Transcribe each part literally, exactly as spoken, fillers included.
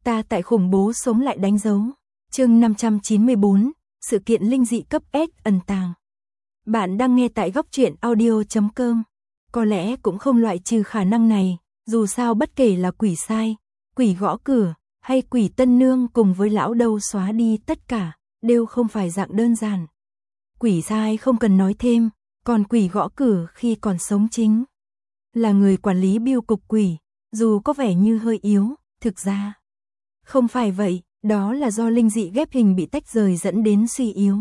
Ta tại khủng bố sống lại đánh dấu. Chương năm trăm chín mươi bốn, sự kiện linh dị cấp S ẩn tàng. Bạn đang nghe tại góc truyện audio chấm com. Có lẽ cũng không loại trừ khả năng này, dù sao bất kể là quỷ sai, quỷ gõ cửa, hay quỷ tân nương cùng với lão đầu xóa đi tất cả, đều không phải dạng đơn giản. Quỷ sai không cần nói thêm, còn quỷ gõ cửa khi còn sống chính là người quản lý bưu cục quỷ, dù có vẻ như hơi yếu, thực ra không phải vậy, đó là do linh dị ghép hình bị tách rời dẫn đến suy yếu.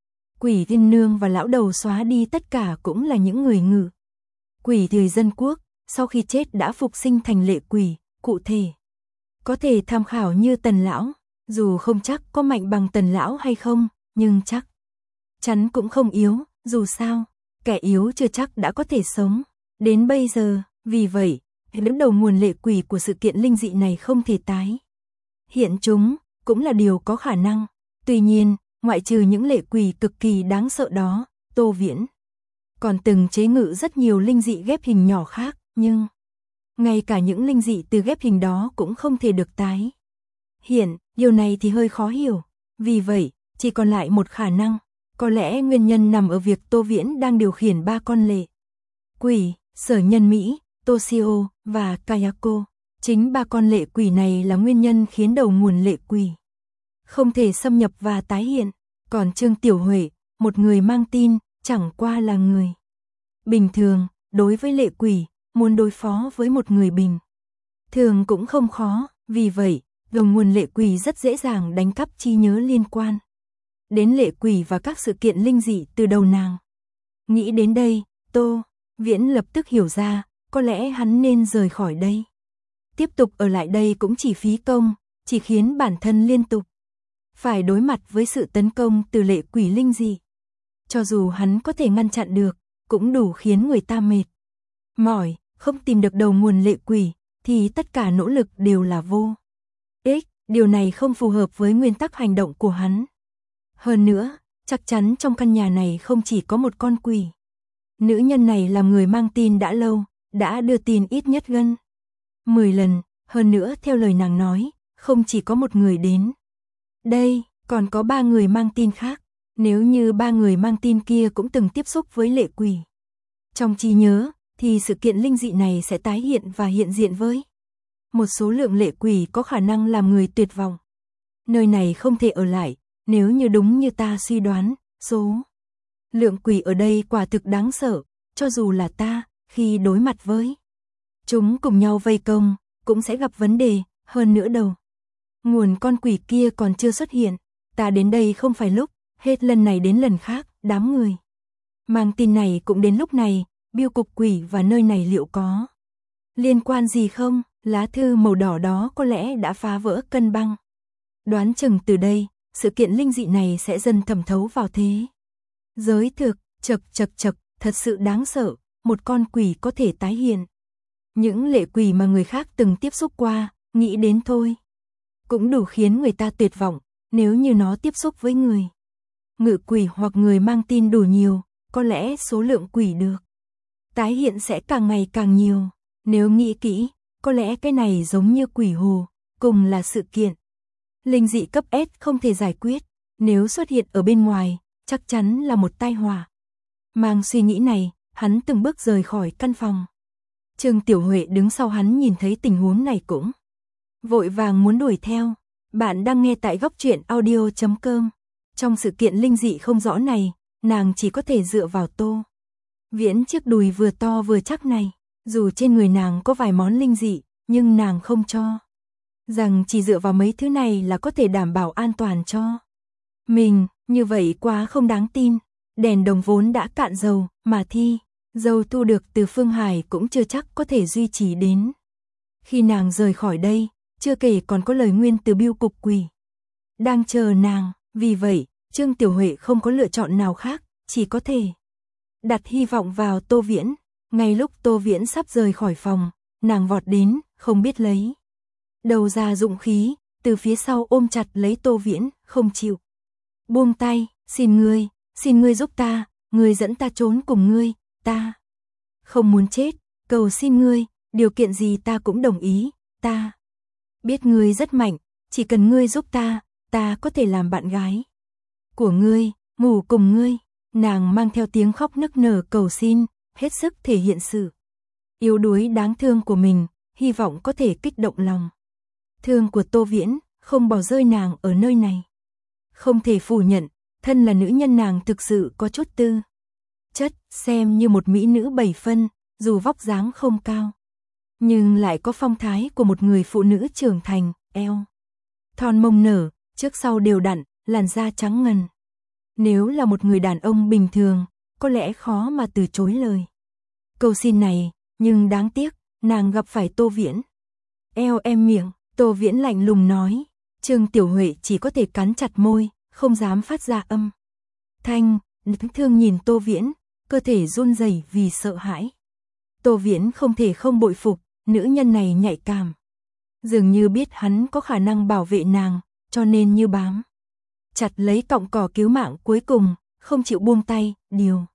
Quỷ tiên nương và lão đầu xóa đi tất cả cũng là những người ngự quỷ thời dân quốc, sau khi chết đã phục sinh thành lệ quỷ, cụ thể có thể tham khảo như Tần lão, dù không chắc có mạnh bằng Tần lão hay không, nhưng chắc chắn cũng không yếu, dù sao, kẻ yếu chưa chắc đã có thể sống đến bây giờ, vì vậy, đứng đầu nguồn lệ quỷ của sự kiện linh dị này không thể tái hiện chúng, cũng là điều có khả năng. Tuy nhiên, ngoại trừ những lệ quỷ cực kỳ đáng sợ đó, Tô Viễn còn từng chế ngự rất nhiều linh dị ghép hình nhỏ khác, nhưng ngay cả những linh dị từ ghép hình đó cũng không thể được tái hiện, điều này thì hơi khó hiểu. Vì vậy, chỉ còn lại một khả năng, có lẽ nguyên nhân nằm ở việc Tô Viễn đang điều khiển ba con lệ quỷ, Sở Nhân Mỹ, Toshio và Kayako. Chính ba con lệ quỷ này là nguyên nhân khiến đầu nguồn lệ quỷ không thể xâm nhập và tái hiện. Còn Trương Tiểu Huệ, một người mang tin, chẳng qua là người bình thường, đối với lệ quỷ, muốn đối phó với một người bình thường cũng không khó, vì vậy, đầu nguồn lệ quỷ rất dễ dàng đánh cắp trí nhớ liên quan đến lệ quỷ và các sự kiện linh dị từ đầu nàng. Nghĩ đến đây, Tô Viễn lập tức hiểu ra, có lẽ hắn nên rời khỏi đây. Tiếp tục ở lại đây cũng chỉ phí công, chỉ khiến bản thân liên tục phải đối mặt với sự tấn công từ lệ quỷ linh dị. Cho dù hắn có thể ngăn chặn được, cũng đủ khiến người ta mệt mỏi, không tìm được đầu nguồn lệ quỷ, thì tất cả nỗ lực đều là vô ích, điều này không phù hợp với nguyên tắc hành động của hắn. Hơn nữa, chắc chắn trong căn nhà này không chỉ có một con quỷ. Nữ nhân này làm người mang tin đã lâu, đã đưa tin ít nhất gần mười lần, hơn nữa theo lời nàng nói, không chỉ có một người đến đây, còn có ba người mang tin khác. Nếu như ba người mang tin kia cũng từng tiếp xúc với lệ quỷ trong trí nhớ, thì sự kiện linh dị này sẽ tái hiện và hiện diện với một số lượng lệ quỷ có khả năng làm người tuyệt vọng. Nơi này không thể ở lại, nếu như đúng như ta suy đoán, số lượng quỷ ở đây quả thực đáng sợ, cho dù là ta, khi đối mặt với chúng cùng nhau vây công, cũng sẽ gặp vấn đề. Hơn nữa đầu nguồn con quỷ kia còn chưa xuất hiện, ta đến đây không phải lúc, hết lần này đến lần khác, đám người mang tin này cũng đến lúc này, bưu cục quỷ và nơi này liệu có liên quan gì không? Lá thư màu đỏ đó có lẽ đã phá vỡ cân bằng. Đoán chừng từ đây, sự kiện linh dị này sẽ dần thẩm thấu vào thế giới thực. Chật chật chật, thật sự đáng sợ, một con quỷ có thể tái hiện những lệ quỷ mà người khác từng tiếp xúc qua, nghĩ đến thôi cũng đủ khiến người ta tuyệt vọng. Nếu như nó tiếp xúc với người ngự quỷ hoặc người mang tin đủ nhiều, có lẽ số lượng quỷ được tái hiện sẽ càng ngày càng nhiều. Nếu nghĩ kỹ, có lẽ cái này giống như quỷ hồ, cùng là sự kiện linh dị cấp S không thể giải quyết, nếu xuất hiện ở bên ngoài, chắc chắn là một tai họa. Mang suy nghĩ này, hắn từng bước rời khỏi căn phòng. Trương Tiểu Huệ đứng sau hắn nhìn thấy tình huống này cũng vội vàng muốn đuổi theo. Bạn đang nghe tại góc truyện audio chấm com. Trong sự kiện linh dị không rõ này, nàng chỉ có thể dựa vào Tô Viễn chiếc đùi vừa to vừa chắc này. Dù trên người nàng có vài món linh dị, nhưng nàng không cho rằng chỉ dựa vào mấy thứ này là có thể đảm bảo an toàn cho mình, như vậy quá không đáng tin. Đèn đồng vốn đã cạn dầu, mà thi dầu thu được từ Phương Hải cũng chưa chắc có thể duy trì đến khi nàng rời khỏi đây, chưa kể còn có lời nguyên từ bưu cục quỷ đang chờ nàng. Vì vậy, Trương Tiểu Huệ không có lựa chọn nào khác, chỉ có thể đặt hy vọng vào Tô Viễn. Ngay lúc Tô Viễn sắp rời khỏi phòng, nàng vọt đến, không biết lấy đầu ra dũng khí, từ phía sau ôm chặt lấy Tô Viễn, không chịu buông tay. Xin ngươi, xin ngươi giúp ta, ngươi dẫn ta trốn cùng ngươi, ta không muốn chết, cầu xin ngươi, điều kiện gì ta cũng đồng ý. Ta biết ngươi rất mạnh, chỉ cần ngươi giúp ta, ta có thể làm bạn gái của ngươi, ngủ cùng ngươi. Nàng mang theo tiếng khóc nức nở cầu xin, hết sức thể hiện sự yếu đuối đáng thương của mình, hy vọng có thể kích động lòng thương của Tô Viễn, không bỏ rơi nàng ở nơi này. Không thể phủ nhận, thân là nữ nhân nàng thực sự có chút tư chất, xem như một mỹ nữ bảy phân, dù vóc dáng không cao, nhưng lại có phong thái của một người phụ nữ trưởng thành, eo thon mông nở, trước sau đều đặn, làn da trắng ngần. Nếu là một người đàn ông bình thường, có lẽ khó mà từ chối lời cầu xin này, nhưng đáng tiếc, nàng gặp phải Tô Viễn. Eo em miệng, Tô Viễn lạnh lùng nói. Trương Tiểu Huệ chỉ có thể cắn chặt môi, không dám phát ra âm thanh, đáng thương nhìn Tô Viễn, cơ thể run rẩy vì sợ hãi. Tô Viễn không thể không bội phục, nữ nhân này nhạy cảm. Dường như biết hắn có khả năng bảo vệ nàng, cho nên như bám chặt lấy cọng cỏ cứu mạng cuối cùng, không chịu buông tay, điều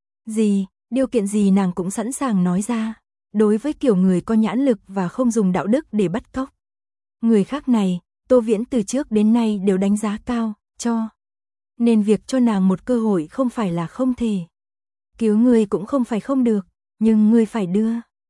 gì, điều kiện gì nàng cũng sẵn sàng nói ra. Đối với kiểu người có nhãn lực và không dùng đạo đức để bắt cóc người khác này, Tô Viễn từ trước đến nay đều đánh giá cao, cho nên việc cho nàng một cơ hội không phải là không thể. Cứu người cũng không phải không được, nhưng ngươi phải đưa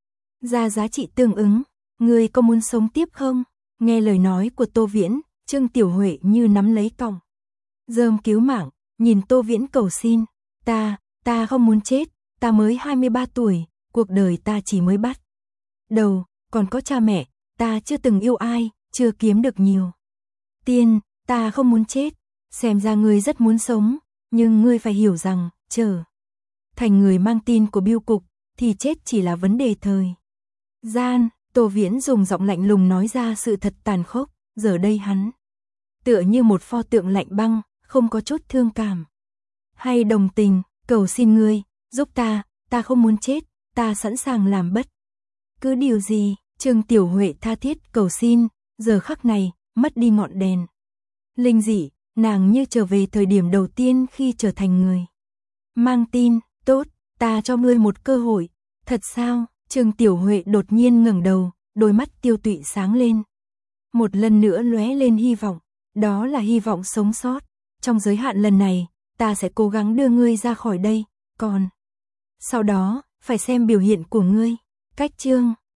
ra giá trị tương ứng. Ngươi có muốn sống tiếp không? Nghe lời nói của Tô Viễn, Trương Tiểu Huệ như nắm lấy cọng rơm cứu mạng, nhìn Tô Viễn cầu xin. Ta, ta không muốn chết, ta mới hai mươi ba tuổi, cuộc đời ta chỉ mới bắt đầu, còn có cha mẹ, ta chưa từng yêu ai, chưa kiếm được nhiều tiền, ta không muốn chết. Xem ra ngươi rất muốn sống, nhưng ngươi phải hiểu rằng, trở thành người mang tin của bưu cục, thì chết chỉ là vấn đề thời gian. Tô Viễn dùng giọng lạnh lùng nói ra sự thật tàn khốc, giờ đây hắn tựa như một pho tượng lạnh băng, không có chút thương cảm hay đồng tình. Cầu xin ngươi, giúp ta, ta không muốn chết, ta sẵn sàng làm bất cứ điều gì. Trương Tiểu Huệ tha thiết cầu xin, giờ khắc này, mất đi ngọn đèn linh dị, nàng như trở về thời điểm đầu tiên khi trở thành người mang tin. Tốt, ta cho ngươi một cơ hội. Thật sao? Trương Tiểu Huệ đột nhiên ngẩng đầu, đôi mắt tiêu tụy sáng lên. Một lần nữa lóe lên hy vọng, đó là hy vọng sống sót. Trong giới hạn lần này, ta sẽ cố gắng đưa ngươi ra khỏi đây, còn sau đó, phải xem biểu hiện của ngươi. Cách chương